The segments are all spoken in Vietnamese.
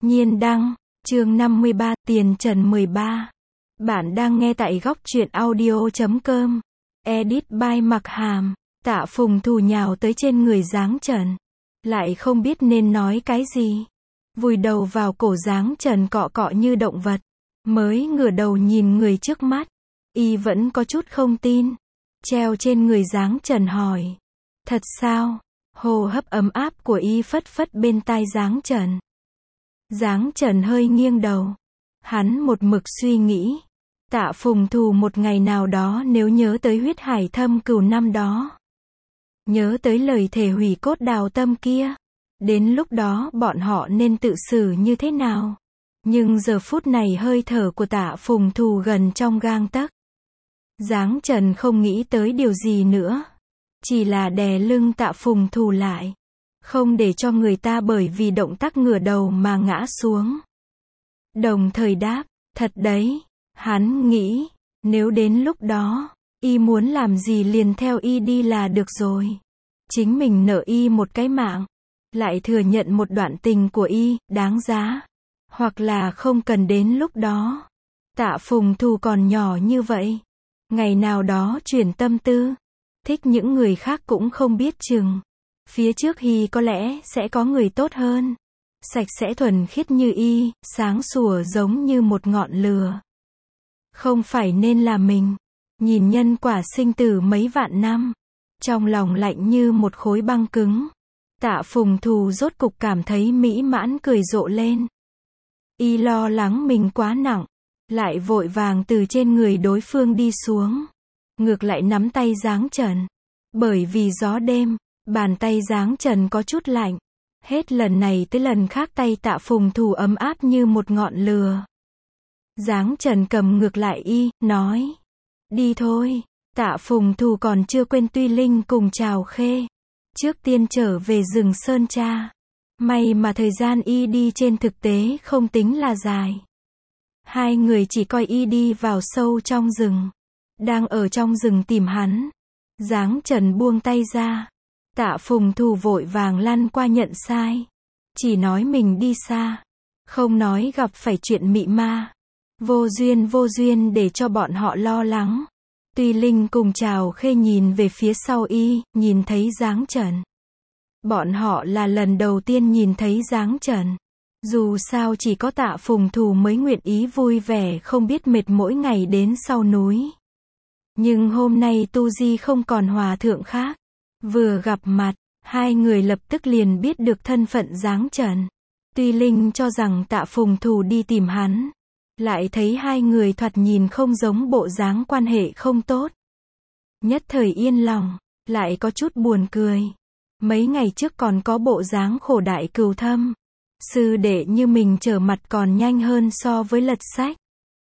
Nhiên đăng, chương 53, tiền trần 13. Bạn đang nghe tại góc truyện audio.com. Edit by Mặc Hàm. Tạ Phùng Thù nhào tới trên người Giáng Trần. Lại không biết nên nói cái gì. Vùi đầu vào cổ Giáng Trần cọ cọ như động vật. Mới ngửa đầu nhìn người trước mắt. Y vẫn có chút không tin. Treo trên người Giáng Trần hỏi. Thật sao? Hô hấp ấm áp của Y phất phất bên tai Giáng Trần. Giáng Trần hơi nghiêng đầu. Hắn một mực suy nghĩ. Tạ Phùng Thù một ngày nào đó nếu nhớ tới huyết hải thâm cừu năm đó. Nhớ tới lời thề hủy cốt đào tâm kia. Đến lúc đó bọn họ nên tự xử như thế nào? Nhưng giờ phút này hơi thở của Tạ Phùng Thù gần trong gang tấc. Giáng Trần không nghĩ tới điều gì nữa. Chỉ là đè lưng Tạ Phùng Thù lại. Không để cho người ta bởi vì động tác ngửa đầu mà ngã xuống. Đồng thời đáp, thật đấy. Hắn nghĩ, nếu đến lúc đó, Y muốn làm gì liền theo Y đi là được rồi. Chính mình nợ Y một cái mạng. Lại thừa nhận một đoạn tình của Y, đáng giá. Hoặc là không cần đến lúc đó. Tạ Phùng Thù còn nhỏ như vậy. Ngày nào đó chuyển tâm tư. Thích những người khác cũng không biết chừng. Phía trước Y có lẽ sẽ có người tốt hơn. Sạch sẽ thuần khiết như Y, sáng sủa giống như một ngọn lửa. Không phải nên là mình. Nhìn nhân quả sinh tử mấy vạn năm. Trong lòng lạnh như một khối băng cứng. Tạ Phùng Thù rốt cục cảm thấy mỹ mãn cười rộ lên. Y lo lắng mình quá nặng. Lại vội vàng từ trên người đối phương đi xuống. Ngược lại nắm tay Giáng Trần. Bởi vì gió đêm. Bàn tay Giáng Trần có chút lạnh. Hết lần này tới lần khác tay Tạ Phùng Thù ấm áp như một ngọn lửa. Giáng Trần cầm ngược lại Y, nói. Đi thôi. Tạ Phùng Thù còn chưa quên Tuy Linh cùng Trào Khê. Trước tiên trở về rừng Sơn Tra. May mà thời gian Y đi trên thực tế không tính là dài. Hai người chỉ coi Y đi vào sâu trong rừng. Đang ở trong rừng tìm hắn. Giáng Trần buông tay ra. Tạ Phùng Thù vội vàng lăn qua nhận sai. Chỉ nói mình đi xa. Không nói gặp phải chuyện mị ma. Vô duyên để cho bọn họ lo lắng. Tuy Linh cùng Trào Khê nhìn về phía sau Y, nhìn thấy Giáng Trần. Bọn họ là lần đầu tiên nhìn thấy Giáng Trần. Dù sao chỉ có Tạ Phùng Thù mới nguyện ý vui vẻ không biết mệt mỗi ngày đến sau núi. Nhưng hôm nay tu di không còn hòa thượng khác. Vừa gặp mặt, hai người lập tức liền biết được thân phận Giáng Trần. Tuy Linh cho rằng Tạ Phùng Thù đi tìm hắn. Lại thấy hai người thoạt nhìn không giống bộ dáng quan hệ không tốt. Nhất thời yên lòng, lại có chút buồn cười. Mấy ngày trước còn có bộ dáng khổ đại cừu thâm. Sư đệ như mình trở mặt còn nhanh hơn so với lật sách.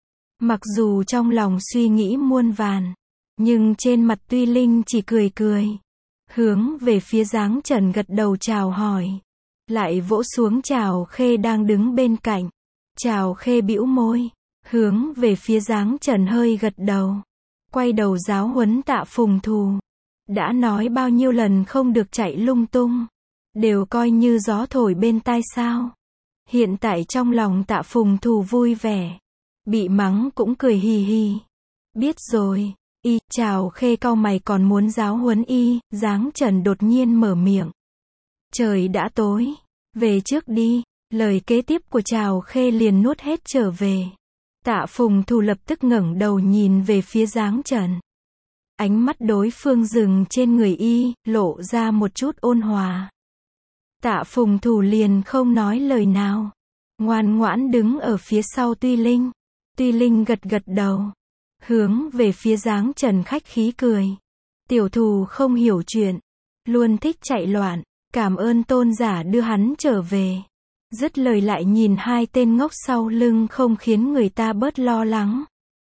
Mặc dù trong lòng suy nghĩ muôn vàn. Nhưng trên mặt Tuy Linh chỉ cười cười. Hướng về phía Giáng Trần gật đầu chào hỏi. Lại vỗ xuống Trào Khê đang đứng bên cạnh. Trào Khê bĩu môi. Hướng về phía Giáng Trần hơi gật đầu. Quay đầu giáo huấn Tạ Phùng Thù. Đã nói bao nhiêu lần không được chạy lung tung. Đều coi như gió thổi bên tai sao. Hiện tại trong lòng Tạ Phùng Thù vui vẻ. Bị mắng cũng cười hì hì. Biết rồi. Y, Trào Khê cau mày còn muốn giáo huấn Y. Giáng Trần đột nhiên mở miệng. Trời đã tối. Về trước đi. Lời kế tiếp của Trào Khê liền nuốt hết trở về. Tạ Phùng Thù lập tức ngẩng đầu nhìn về phía Giáng Trần. Ánh mắt đối phương dừng trên người Y, lộ ra một chút ôn hòa. Tạ Phùng Thù liền không nói lời nào. Ngoan ngoãn đứng ở phía sau Tuy Linh. Tuy Linh gật gật đầu. Hướng về phía Giáng Trần khách khí cười. Tiểu Thù không hiểu chuyện. Luôn thích chạy loạn. Cảm ơn tôn giả đưa hắn trở về. Dứt lời lại nhìn hai tên ngốc sau lưng không khiến người ta bớt lo lắng.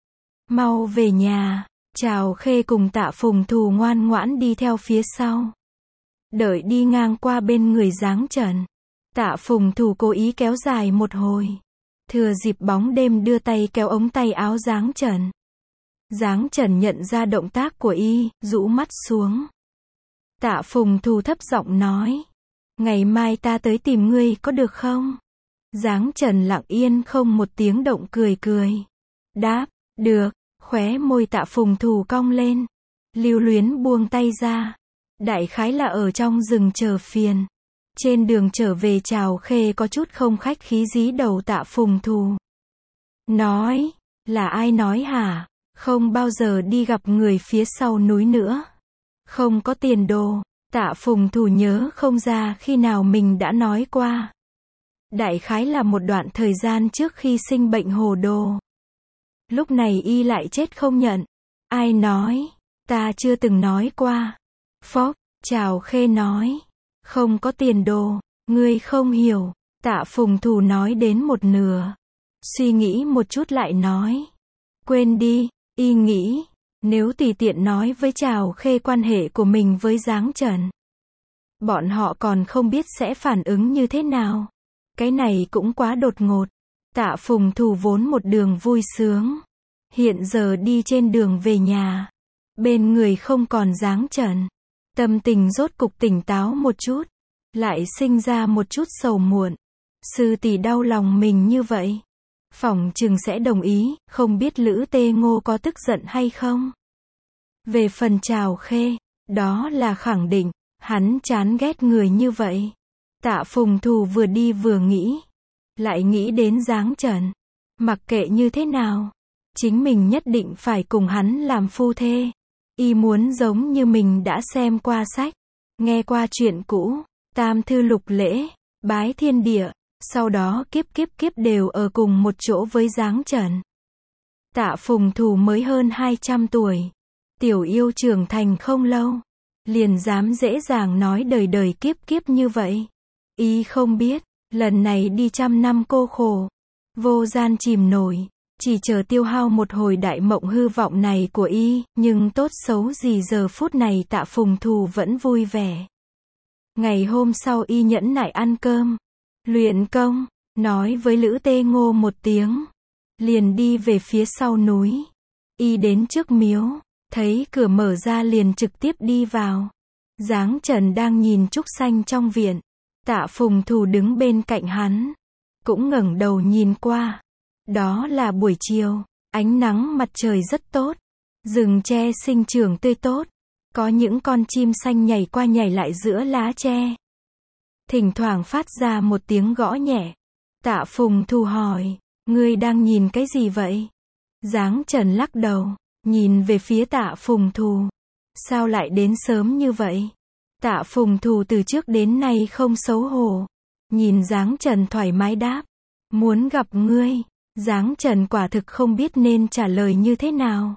Mau về nhà. Trào Khê cùng Tạ Phùng Thù ngoan ngoãn đi theo phía sau. Đợi đi ngang qua bên người Giáng Trần. Tạ Phùng Thù cố ý kéo dài một hồi. Thừa dịp bóng đêm đưa tay kéo ống tay áo Giáng Trần. Giáng Trần nhận ra động tác của Y, rũ mắt xuống. Tạ Phùng Thù thấp giọng nói. Ngày mai ta tới tìm ngươi có được không? Giáng Trần lặng yên không một tiếng động cười cười. Đáp, được, khóe môi Tạ Phùng Thù cong lên. Lưu luyến buông tay ra. Đại khái là ở trong rừng chờ phiền. Trên đường trở về Trào Khê có chút không khách khí dí đầu Tạ Phùng Thù. Nói, là ai nói hả? Không bao giờ đi gặp người phía sau núi nữa. Không có tiền đồ. Tạ Phùng Thù nhớ không ra khi nào mình đã nói qua. Đại khái là một đoạn thời gian trước khi sinh bệnh hồ đồ. Lúc này y lại chết không nhận. Ai nói? Ta chưa từng nói qua. Phốc, Trào Khê nói. Không có tiền đồ, ngươi không hiểu. Tạ Phùng Thù nói đến một nửa. Suy nghĩ một chút lại nói. Quên đi, y nghĩ. Nếu tùy tiện nói với Trào Khê quan hệ của mình với Giáng Trần. Bọn họ còn không biết sẽ phản ứng như thế nào. Cái này cũng quá đột ngột. Tạ Phùng Thù vốn một đường vui sướng. Hiện giờ đi trên đường về nhà. Bên người không còn Giáng Trần. Tâm tình rốt cục tỉnh táo một chút. Lại sinh ra một chút sầu muộn. Sư tỷ đau lòng mình như vậy. Phỏng chừng sẽ đồng ý, không biết Lữ Tê Ngô có tức giận hay không. Về phần Trào Khê, đó là khẳng định, hắn chán ghét người như vậy. Tạ Phùng Thù vừa đi vừa nghĩ. Lại nghĩ đến Giáng Trần. Mặc kệ như thế nào, chính mình nhất định phải cùng hắn làm phu thê. Y muốn giống như mình đã xem qua sách, nghe qua chuyện cũ, tam thư lục lễ, bái thiên địa, sau đó kiếp đều ở cùng một chỗ với Giáng Trần. Tạ Phùng Thù mới hơn 200 tuổi. Tiểu yêu trưởng thành không lâu. Liền dám dễ dàng nói đời đời kiếp như vậy. Y không biết, lần này đi trăm năm cô khổ. Vô gian chìm nổi. Chỉ chờ tiêu hao một hồi đại mộng hư vọng này của y, nhưng tốt xấu gì giờ phút này Tạ Phùng Thù vẫn vui vẻ. Ngày hôm sau y nhẫn nại ăn cơm, luyện công, nói với Lữ Tê Ngô một tiếng. Liền đi về phía sau núi. Y đến trước miếu, thấy cửa mở ra liền trực tiếp đi vào. Giáng Trần đang nhìn trúc xanh trong viện. Tạ Phùng Thù đứng bên cạnh hắn. Cũng ngẩng đầu nhìn qua. Đó là buổi chiều, ánh nắng mặt trời rất tốt. Rừng tre sinh trưởng tươi tốt. Có những con chim xanh nhảy qua nhảy lại giữa lá tre. Thỉnh thoảng phát ra một tiếng gõ nhẹ. Tạ Phùng Thù hỏi, ngươi đang nhìn cái gì vậy? Giáng Trần lắc đầu, nhìn về phía Tạ Phùng Thù. Sao lại đến sớm như vậy? Tạ Phùng Thù từ trước đến nay không xấu hổ. Nhìn Giáng Trần thoải mái đáp, muốn gặp ngươi. Giáng Trần quả thực không biết nên trả lời như thế nào.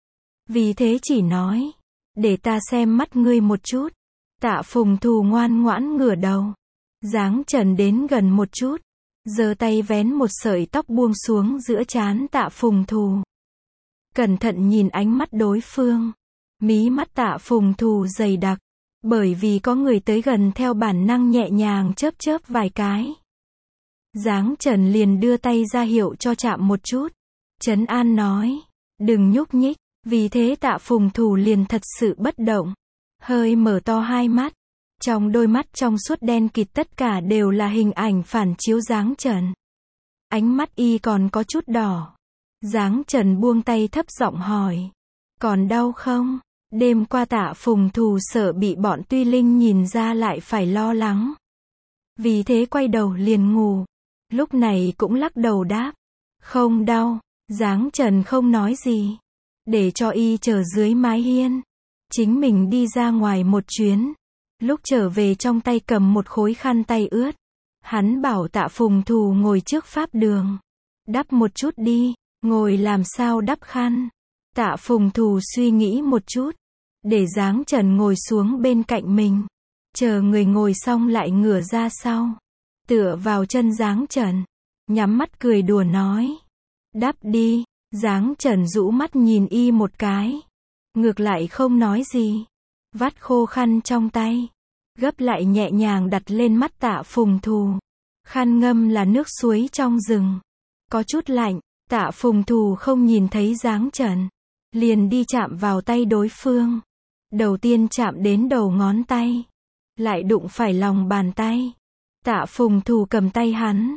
Vì thế chỉ nói, để ta xem mắt ngươi một chút. Tạ Phùng Thù ngoan ngoãn ngửa đầu. Giáng Trần đến gần một chút, giơ tay vén một sợi tóc buông xuống giữa trán Tạ Phùng Thù. Cẩn thận nhìn ánh mắt đối phương. Mí mắt Tạ Phùng Thù dày đặc, bởi vì có người tới gần theo bản năng nhẹ nhàng chớp vài cái. Giáng Trần liền đưa tay ra hiệu cho chạm một chút. Trấn an nói, đừng nhúc nhích. Vì thế Tạ Phùng Thù liền thật sự bất động. Hơi mở to hai mắt. Trong đôi mắt trong suốt đen kịt tất cả đều là hình ảnh phản chiếu Giáng Trần. Ánh mắt y còn có chút đỏ. Giáng Trần buông tay thấp giọng hỏi, còn đau không? Đêm qua Tạ Phùng Thù sợ bị bọn Tuy Linh nhìn ra lại phải lo lắng. Vì thế quay đầu liền ngủ. Lúc này cũng lắc đầu đáp, không đau. Giáng Trần không nói gì. Để cho y chờ dưới mái hiên. Chính mình đi ra ngoài một chuyến. Lúc trở về trong tay cầm một khối khăn tay ướt. Hắn bảo Tạ Phùng Thù ngồi trước pháp đường. Đắp một chút đi. Ngồi làm sao đắp khăn? Tạ Phùng Thù suy nghĩ một chút. Để Giáng Trần ngồi xuống bên cạnh mình. Chờ người ngồi xong lại ngửa ra sau. Tựa vào chân Giáng Trần. Nhắm mắt cười đùa nói, đắp đi. Giáng Trần rũ mắt nhìn y một cái. Ngược lại không nói gì. Vắt khô khăn trong tay. Gấp lại nhẹ nhàng đặt lên mắt Tạ Phùng Thù. Khăn ngâm là nước suối trong rừng. Có chút lạnh. Tạ Phùng Thù không nhìn thấy Giáng Trần. Liền đi chạm vào tay đối phương. Đầu tiên chạm đến đầu ngón tay. Lại đụng phải lòng bàn tay. Tạ Phùng Thù cầm tay hắn.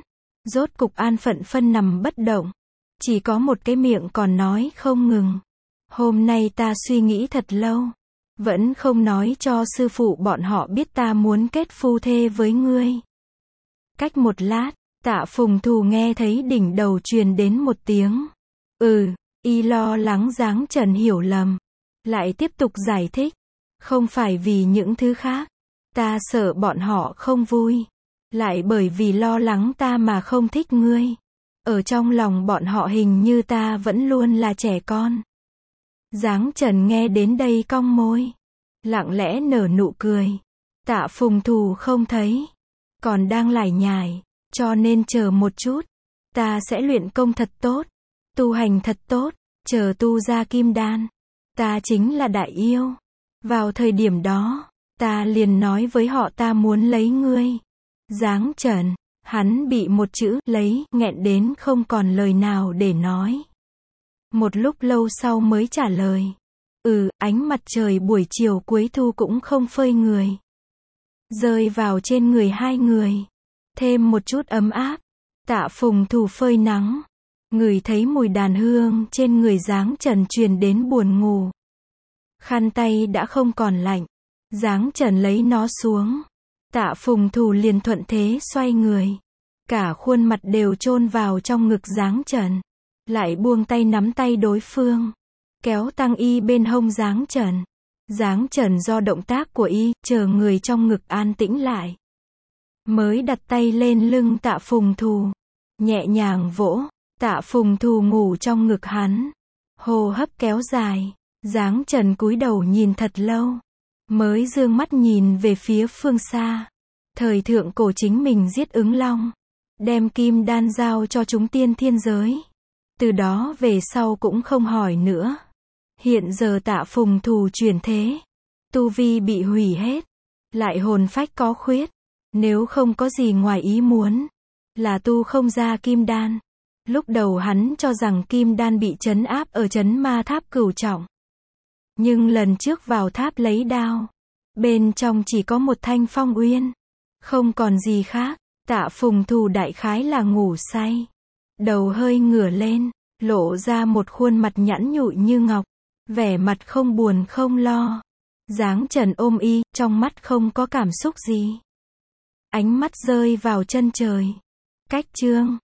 Rốt cục an phận phân nằm bất động. Chỉ có một cái miệng còn nói không ngừng. Hôm nay ta suy nghĩ thật lâu. Vẫn không nói cho sư phụ bọn họ biết ta muốn kết phu thê với ngươi. Cách một lát, Tạ Phùng Thù nghe thấy đỉnh đầu truyền đến một tiếng. Y lo lắng Giáng Trần hiểu lầm. Lại tiếp tục giải thích. Không phải vì những thứ khác. Ta sợ bọn họ không vui. Lại bởi vì lo lắng ta mà không thích ngươi. Ở trong lòng bọn họ hình như ta vẫn luôn là trẻ con. Giáng Trần nghe đến đây cong môi. Lặng lẽ nở nụ cười. Tạ Phùng Thù không thấy. Còn đang lải nhải. Cho nên chờ một chút. Ta sẽ luyện công thật tốt. Tu hành thật tốt. Chờ tu ra kim đan. Ta chính là đại yêu. Vào thời điểm đó, ta liền nói với họ ta muốn lấy ngươi. Giáng Trần, hắn bị một chữ lấy nghẹn đến không còn lời nào để nói. Một lúc lâu sau mới trả lời. Ánh mặt trời buổi chiều cuối thu cũng không phơi người. Rơi vào trên người hai người. Thêm một chút ấm áp. Tạ Phùng Thù phơi nắng. Ngửi thấy mùi đàn hương trên người Giáng Trần truyền đến buồn ngủ. Khăn tay đã không còn lạnh. Giáng Trần lấy nó xuống. Tạ Phùng Thù liền thuận thế xoay người. Cả khuôn mặt đều chôn vào trong ngực Giáng Trần. Lại buông tay nắm tay đối phương. Kéo tăng y bên hông Giáng Trần. Giáng Trần do động tác của y, chờ người trong ngực an tĩnh lại. Mới đặt tay lên lưng Tạ Phùng Thù. Nhẹ nhàng vỗ. Tạ Phùng Thù ngủ trong ngực hắn. Hô hấp kéo dài. Giáng Trần cúi đầu nhìn thật lâu. Mới dương mắt nhìn về phía phương xa. Thời thượng cổ chính mình giết ứng long. Đem kim đan giao cho chúng tiên thiên giới. Từ đó về sau cũng không hỏi nữa. Hiện giờ Tạ Phùng Thù chuyển thế. Tu vi bị hủy hết. Lại hồn phách có khuyết. Nếu không có gì ngoài ý muốn. Là tu không ra kim đan. Lúc đầu hắn cho rằng kim đan bị trấn áp ở trấn ma tháp cửu trọng. Nhưng lần trước vào tháp lấy đao. Bên trong chỉ có một thanh phong uyên. Không còn gì khác. Tạ Phùng Thù đại khái là ngủ say. Đầu hơi ngửa lên. Lộ ra một khuôn mặt nhẵn nhụi như ngọc. Vẻ mặt không buồn không lo. Giáng Trần ôm y. Trong mắt không có cảm xúc gì. Ánh mắt rơi vào chân trời. Cách chương